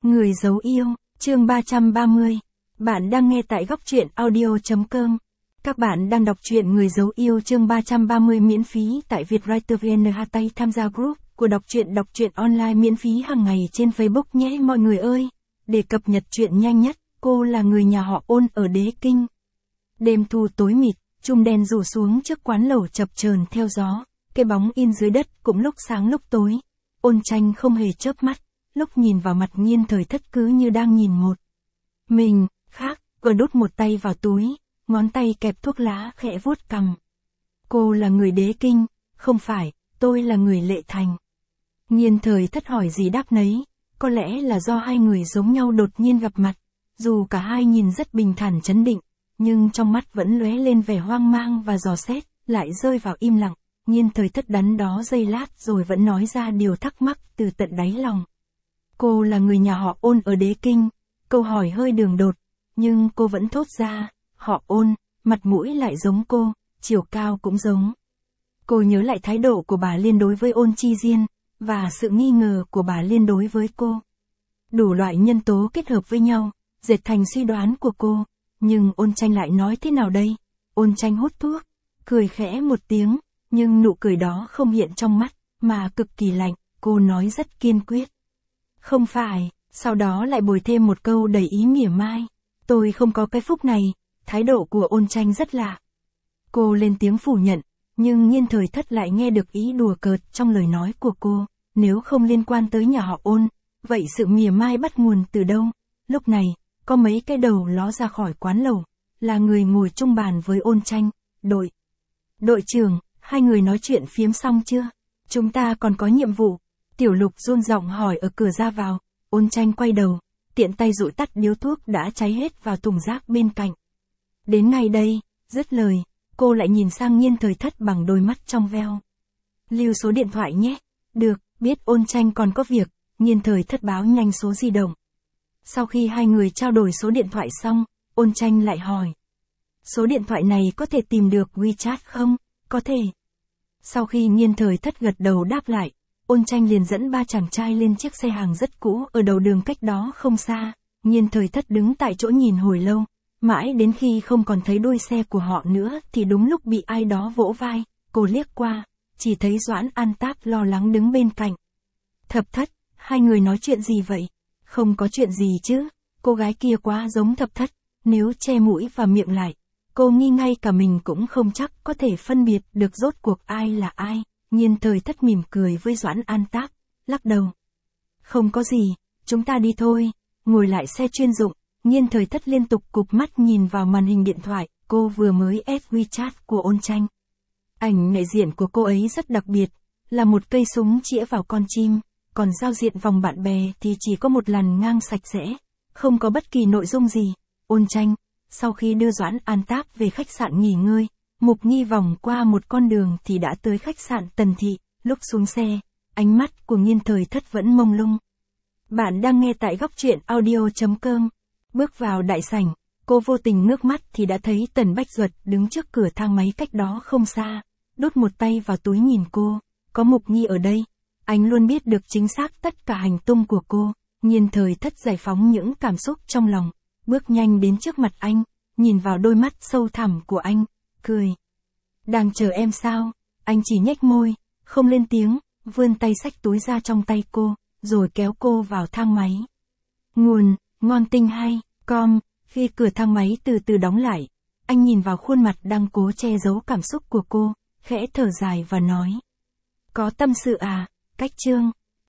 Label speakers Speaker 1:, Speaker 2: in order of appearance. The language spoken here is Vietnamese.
Speaker 1: Người giấu yêu, chương 330. Bạn đang nghe tại góc truyện audio.com. Các bạn đang đọc truyện Người giấu yêu chương 330 miễn phí tại Vietwriter VN. Tay tham gia group của đọc truyện online miễn phí hàng ngày trên Facebook nhé mọi người ơi. Để cập nhật truyện nhanh nhất, cô là người nhà họ Ôn ở Đế Kinh. Đêm thu tối mịt, chùm đèn rủ xuống trước quán lẩu chập chờn theo gió, cái bóng in dưới đất cũng lúc sáng lúc tối. Ôn Tranh không hề chớp mắt, lúc nhìn vào mặt Nhiên Thời Thất cứ như đang nhìn một mình khác, vừa đút một tay vào túi, ngón tay kẹp thuốc lá khẽ vuốt cằm. Cô là người Đế Kinh, không phải, tôi là người Lệ Thành. Nhiên Thời Thất hỏi gì đáp nấy, có lẽ là do hai người giống nhau đột nhiên gặp mặt, dù cả hai nhìn rất bình thản trấn định, nhưng trong mắt vẫn lóe lên vẻ hoang mang và dò xét, lại rơi vào im lặng. Nhiên Thời Thất đắn đo giây lát rồi vẫn nói ra điều thắc mắc từ tận đáy lòng. Cô là người nhà họ Ôn ở Đế Kinh, câu hỏi hơi đường đột, nhưng cô vẫn thốt ra, họ Ôn, mặt mũi lại giống cô, chiều cao cũng giống. Cô nhớ lại thái độ của bà Liên đối với Ôn Chi Diên, và sự nghi ngờ của bà Liên đối với cô. Đủ loại nhân tố kết hợp với nhau, dệt thành suy đoán của cô, nhưng Ôn Tranh lại nói thế nào đây? Ôn Tranh hút thuốc, cười khẽ một tiếng, nhưng nụ cười đó không hiện trong mắt, mà cực kỳ lạnh, cô nói rất kiên quyết. Không phải, sau đó lại bồi thêm một câu đầy ý mỉa mai. Tôi không có cái phúc này, thái độ của Ôn Tranh rất lạ. Cô lên tiếng phủ nhận, nhưng Nhiên Thời Thất lại nghe được ý đùa cợt trong lời nói của cô. Nếu không liên quan tới nhà họ Ôn, vậy sự mỉa mai bắt nguồn từ đâu? Lúc này, có mấy cái đầu ló ra khỏi quán lẩu, là người ngồi chung bàn với Ôn Tranh. Đội trưởng, hai người nói chuyện phiếm xong chưa? Chúng ta còn có nhiệm vụ. Tiểu Lục run giọng hỏi ở cửa ra vào. Ôn Tranh quay đầu, tiện tay dụi tắt điếu thuốc đã cháy hết vào thùng rác bên cạnh. Đến ngay đây, dứt lời, cô lại nhìn sang Nhiên Thời Thất bằng đôi mắt trong veo. Lưu số điện thoại nhé. Được, biết Ôn Tranh còn có việc, Nhiên Thời Thất báo nhanh số di động. Sau khi hai người trao đổi số điện thoại xong, Ôn Tranh lại hỏi. Số điện thoại này có thể tìm được WeChat không? Có thể. Sau khi Nhiên Thời Thất gật đầu đáp lại, Ôn Tranh liền dẫn ba chàng trai lên chiếc xe hàng rất cũ ở đầu đường cách đó không xa. Nhiên Thời Thất đứng tại chỗ nhìn hồi lâu, mãi đến khi không còn thấy đuôi xe của họ nữa thì đúng lúc bị ai đó vỗ vai, cô liếc qua, chỉ thấy Doãn An Táp lo lắng đứng bên cạnh. Thập Thất, hai người nói chuyện gì vậy? Không có chuyện gì chứ, cô gái kia quá giống Thập Thất, nếu che mũi và miệng lại, cô nghi ngay cả mình cũng không chắc có thể phân biệt được rốt cuộc ai là ai. Nhiên Thời Thất mỉm cười với Doãn An Táp, lắc đầu. Không có gì, chúng ta đi thôi. Ngồi lại xe chuyên dụng, Nhiên Thời Thất liên tục cụp mắt nhìn vào màn hình điện thoại, cô vừa mới add WeChat của Ôn Tranh. Ảnh nhận diện của cô ấy rất đặc biệt, là một cây súng chĩa vào con chim, còn giao diện vòng bạn bè thì chỉ có một làn ngang sạch sẽ, không có bất kỳ nội dung gì. Ôn Tranh, sau khi đưa Doãn An Táp về khách sạn nghỉ ngơi, Mục Nghi vòng qua một con đường thì đã tới khách sạn Tần Thị. Lúc xuống xe, ánh mắt của Nhiên Thời Thất vẫn mông lung. Bạn đang nghe tại góc truyện audio.com. Bước vào đại sảnh, cô vô tình ngước mắt thì đã thấy Tần Bách Duật đứng trước cửa thang máy cách đó không xa, đút một tay vào túi nhìn cô. Có Mục Nghi ở đây, anh luôn biết được chính xác tất cả hành tung của cô. Nhiên Thời Thất giải phóng những cảm xúc trong lòng, bước nhanh đến trước mặt anh, nhìn vào đôi mắt sâu thẳm của anh, cười. Đang chờ em sao? Anh chỉ nhếch môi, không lên tiếng, vươn tay xách túi ra trong tay cô, rồi kéo cô vào thang máy. Nguồn, ngon tinh hay, com. Khi cửa thang máy từ từ đóng lại, anh nhìn vào khuôn mặt đang cố che giấu cảm xúc của cô, khẽ thở dài và nói. Có tâm sự à? Cách chương.